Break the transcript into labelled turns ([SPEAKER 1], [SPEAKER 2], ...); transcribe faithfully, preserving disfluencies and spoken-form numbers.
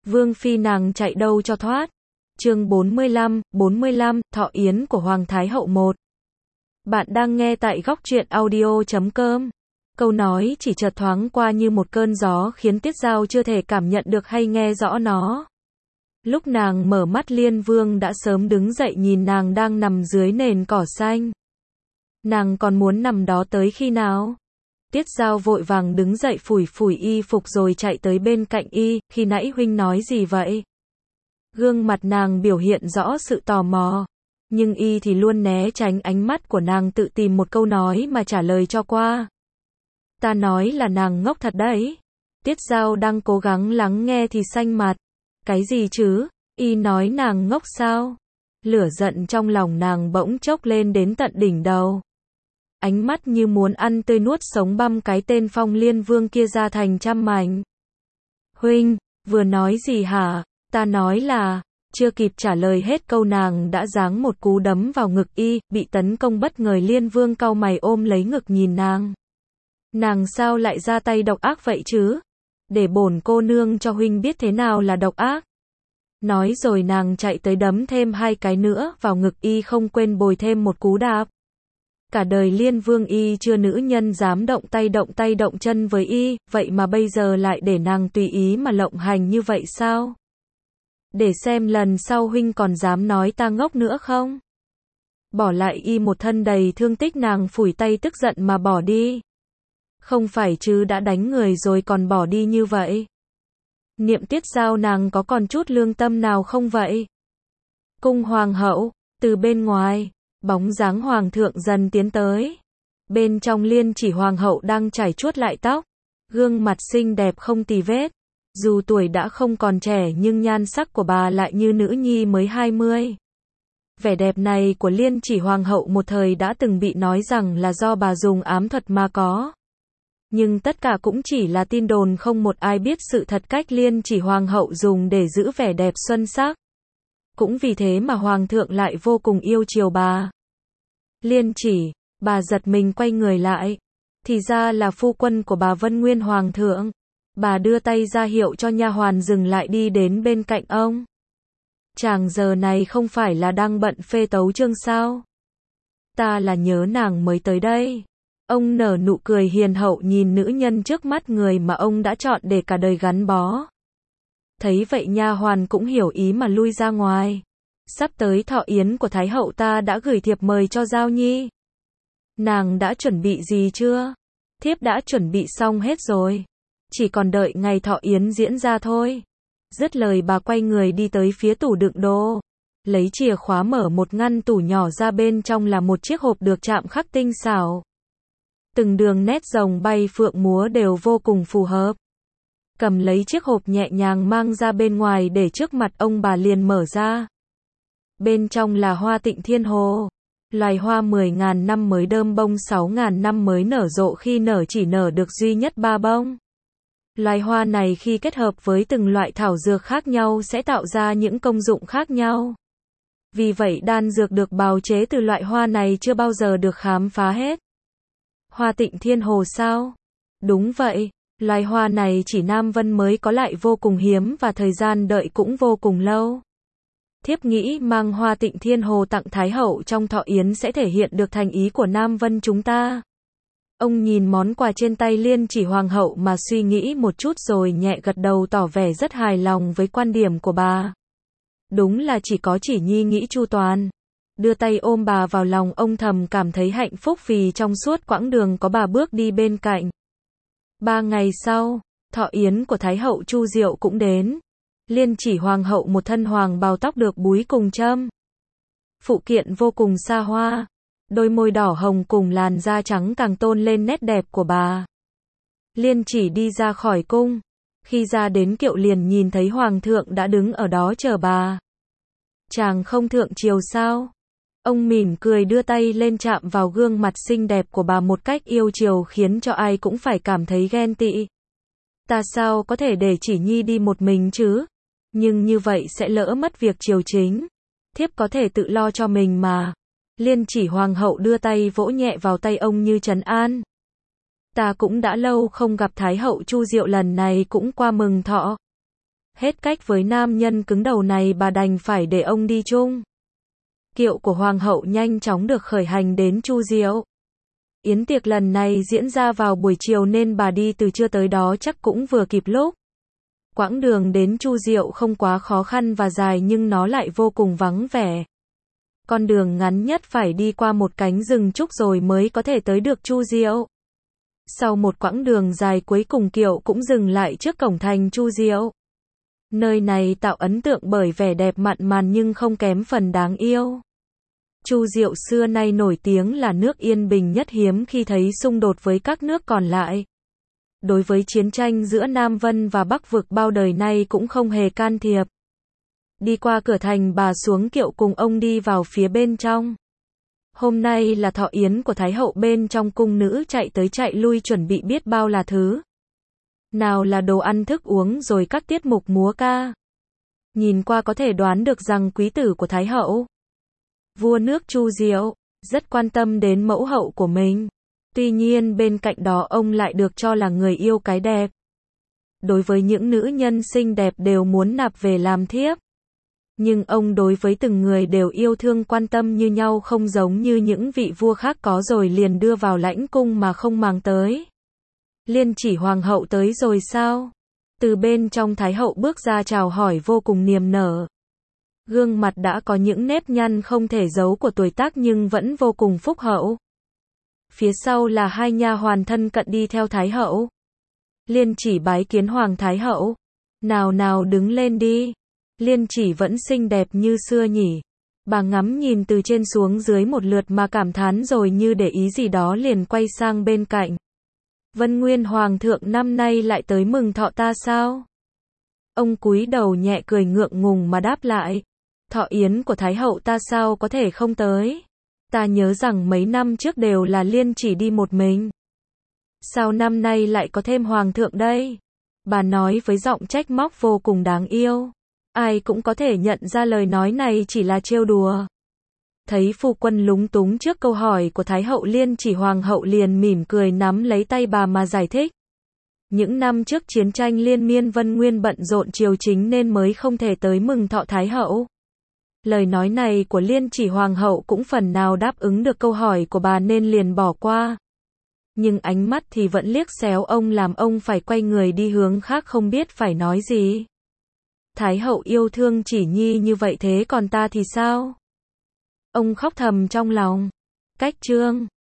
[SPEAKER 1] Vương phi nàng chạy đâu cho thoát. Chương bốn mươi lăm, bốn mươi lăm, thọ yến của Hoàng Thái hậu một. Bạn đang nghe tại góc truyện audio chấm com. Câu nói chỉ chợt thoáng qua như một cơn gió khiến Tiết Dao chưa thể cảm nhận được hay nghe rõ nó. Lúc nàng mở mắt Liên Vương đã sớm đứng dậy nhìn nàng đang nằm dưới nền cỏ xanh. Nàng còn muốn nằm đó tới khi nào? Tiết Dao vội vàng đứng dậy phủi phủi y phục rồi chạy tới bên cạnh y, khi nãy huynh nói gì vậy? Gương mặt nàng biểu hiện rõ sự tò mò, nhưng y thì luôn né tránh ánh mắt của nàng, tự tìm một câu nói mà trả lời cho qua. Ta nói là nàng ngốc thật đấy. Tiết Dao đang cố gắng lắng nghe thì xanh mặt. Cái gì chứ? Y nói nàng ngốc sao? Lửa giận trong lòng nàng bỗng chốc lên đến tận đỉnh đầu. Ánh mắt như muốn ăn tươi nuốt sống băm cái tên Phong Liên Vương kia ra thành trăm mảnh. Huynh, vừa nói gì hả? Ta nói là, chưa kịp trả lời hết câu nàng đã giáng một cú đấm vào ngực y, bị tấn công bất ngờ. Liên Vương cau mày ôm lấy ngực nhìn nàng. Nàng sao lại ra tay độc ác vậy chứ? Để bổn cô nương cho huynh biết thế nào là độc ác. Nói rồi nàng chạy tới đấm thêm hai cái nữa vào ngực y, không quên bồi thêm một cú đạp. Cả đời Liên Vương y chưa nữ nhân dám động tay động tay động chân với y, vậy mà bây giờ lại để nàng tùy ý mà lộng hành như vậy sao? Để xem lần sau huynh còn dám nói ta ngốc nữa không? Bỏ lại y một thân đầy thương tích, nàng phủi tay tức giận mà bỏ đi. Không phải chứ, đã đánh người rồi còn bỏ đi như vậy. Niệm Tiết Dao nàng có còn chút lương tâm nào không vậy? Cung hoàng hậu, từ bên ngoài, bóng dáng hoàng thượng dần tiến tới. Bên trong Liên Chỉ hoàng hậu đang chải chuốt lại tóc, gương mặt xinh đẹp không tì vết. Dù tuổi đã không còn trẻ nhưng nhan sắc của bà lại như nữ nhi mới hai mươi. Vẻ đẹp này của Liên Chỉ hoàng hậu một thời đã từng bị nói rằng là do bà dùng ám thuật mà có. Nhưng tất cả cũng chỉ là tin đồn, không một ai biết sự thật cách Liên Chỉ hoàng hậu dùng để giữ vẻ đẹp xuân sắc. Cũng vì thế mà hoàng thượng lại vô cùng yêu chiều bà. Liên Chỉ, bà giật mình quay người lại. Thì ra là phu quân của bà Vân Nguyên hoàng thượng. Bà đưa tay ra hiệu cho nha hoàn dừng lại, đi đến bên cạnh ông. Chàng giờ này không phải là đang bận phê tấu chương sao? Ta là nhớ nàng mới tới đây. Ông nở nụ cười hiền hậu nhìn nữ nhân trước mắt, người mà ông đã chọn để cả đời gắn bó. Thấy vậy nha hoàn cũng hiểu ý mà lui ra ngoài. Sắp tới thọ yến của Thái hậu, ta đã gửi thiệp mời cho Giao Nhi. Nàng đã chuẩn bị gì chưa? Thiếp đã chuẩn bị xong hết rồi. Chỉ còn đợi ngày thọ yến diễn ra thôi. Dứt lời bà quay người đi tới phía tủ đựng đồ. Lấy chìa khóa mở một ngăn tủ nhỏ ra, bên trong là một chiếc hộp được chạm khắc tinh xảo. Từng đường nét rồng bay phượng múa đều vô cùng phù hợp. Cầm lấy chiếc hộp nhẹ nhàng mang ra bên ngoài để trước mặt ông, bà liền mở ra. Bên trong là hoa Tịnh Thiên Hồ. Loài hoa mười ngàn năm mới đơm bông, sáu ngàn năm mới nở rộ, khi nở chỉ nở được duy nhất ba bông. Loài hoa này khi kết hợp với từng loại thảo dược khác nhau sẽ tạo ra những công dụng khác nhau. Vì vậy đan dược được bào chế từ loại hoa này chưa bao giờ được khám phá hết. Hoa Tịnh Thiên Hồ sao? Đúng vậy, loài hoa này chỉ Nam Vân mới có, lại vô cùng hiếm và thời gian đợi cũng vô cùng lâu. Thiếp nghĩ mang hoa Tịnh Thiên Hồ tặng Thái hậu trong thọ yến sẽ thể hiện được thành ý của Nam Vân chúng ta. Ông nhìn món quà trên tay Liên Chỉ hoàng hậu mà suy nghĩ một chút rồi nhẹ gật đầu, tỏ vẻ rất hài lòng với quan điểm của bà. Đúng là chỉ có Chỉ Nhi nghĩ chu toàn. Đưa tay ôm bà vào lòng, ông thầm cảm thấy hạnh phúc vì trong suốt quãng đường có bà bước đi bên cạnh. Ba ngày sau, thọ yến của Thái hậu Chu Diệu cũng đến. Liên Chỉ hoàng hậu một thân hoàng bào, tóc được búi cùng châm. Phụ kiện vô cùng xa hoa. Đôi môi đỏ hồng cùng làn da trắng càng tôn lên nét đẹp của bà. Liên Chỉ đi ra khỏi cung. Khi ra đến kiệu liền nhìn thấy hoàng thượng đã đứng ở đó chờ bà. Chàng không thượng triều sao? Ông mỉm cười đưa tay lên chạm vào gương mặt xinh đẹp của bà một cách yêu chiều khiến cho ai cũng phải cảm thấy ghen tị. Ta sao có thể để Chỉ Nhi đi một mình chứ? Nhưng như vậy sẽ lỡ mất việc triều chính. Thiếp có thể tự lo cho mình mà. Liên Chỉ hoàng hậu đưa tay vỗ nhẹ vào tay ông như trấn an. Ta cũng đã lâu không gặp Thái hậu Chu Diệu, lần này cũng qua mừng thọ. Hết cách với nam nhân cứng đầu này bà đành phải để ông đi chung. Kiệu của hoàng hậu nhanh chóng được khởi hành đến Chu Diệu. Yến tiệc lần này diễn ra vào buổi chiều nên bà đi từ trưa tới đó chắc cũng vừa kịp lúc. Quãng đường đến Chu Diệu không quá khó khăn và dài nhưng nó lại vô cùng vắng vẻ. Con đường ngắn nhất phải đi qua một cánh rừng trúc rồi mới có thể tới được Chu Diệu. Sau một quãng đường dài cuối cùng kiệu cũng dừng lại trước cổng thành Chu Diệu. Nơi này tạo ấn tượng bởi vẻ đẹp mặn mà nhưng không kém phần đáng yêu. Chu Diệu xưa nay nổi tiếng là nước yên bình nhất, hiếm khi thấy xung đột với các nước còn lại. Đối với chiến tranh giữa Nam Vân và Bắc Vực bao đời nay cũng không hề can thiệp. Đi qua cửa thành bà xuống kiệu cùng ông đi vào phía bên trong. Hôm nay là thọ yến của Thái hậu, bên trong cung nữ chạy tới chạy lui chuẩn bị biết bao là thứ. Nào là đồ ăn thức uống rồi các tiết mục múa ca. Nhìn qua có thể đoán được rằng quý tử của Thái hậu, vua nước Chu Diệu, rất quan tâm đến mẫu hậu của mình. Tuy nhiên bên cạnh đó ông lại được cho là người yêu cái đẹp. Đối với những nữ nhân xinh đẹp đều muốn nạp về làm thiếp. Nhưng ông đối với từng người đều yêu thương quan tâm như nhau, không giống như những vị vua khác có rồi liền đưa vào lãnh cung mà không màng tới. Liên Chỉ hoàng hậu tới rồi sao? Từ bên trong Thái hậu bước ra chào hỏi vô cùng niềm nở. Gương mặt đã có những nếp nhăn không thể giấu của tuổi tác nhưng vẫn vô cùng phúc hậu. Phía sau là hai nha hoàn thân cận đi theo Thái hậu. Liên Chỉ bái kiến Hoàng Thái hậu. Nào nào đứng lên đi. Liên Chỉ vẫn xinh đẹp như xưa nhỉ. Bà ngắm nhìn từ trên xuống dưới một lượt mà cảm thán rồi như để ý gì đó liền quay sang bên cạnh. Vân Nguyên Hoàng thượng năm nay lại tới mừng thọ ta sao? Ông cúi đầu nhẹ cười ngượng ngùng mà đáp lại. Thọ yến của Thái hậu ta sao có thể không tới? Ta nhớ rằng mấy năm trước đều là Liên Chỉ đi một mình. Sao năm nay lại có thêm hoàng thượng đây? Bà nói với giọng trách móc vô cùng đáng yêu. Ai cũng có thể nhận ra lời nói này chỉ là trêu đùa. Thấy phu quân lúng túng trước câu hỏi của Thái hậu, Liên Chỉ hoàng hậu liền mỉm cười nắm lấy tay bà mà giải thích. Những năm trước chiến tranh liên miên, Vân Nguyên bận rộn triều chính nên mới không thể tới mừng thọ Thái hậu. Lời nói này của Liên Chỉ hoàng hậu cũng phần nào đáp ứng được câu hỏi của bà nên liền bỏ qua. Nhưng ánh mắt thì vẫn liếc xéo ông làm ông phải quay người đi hướng khác không biết phải nói gì. Thái hậu yêu thương Chỉ nhi như vậy thế còn ta thì sao? Ông khóc thầm trong lòng. Cách chương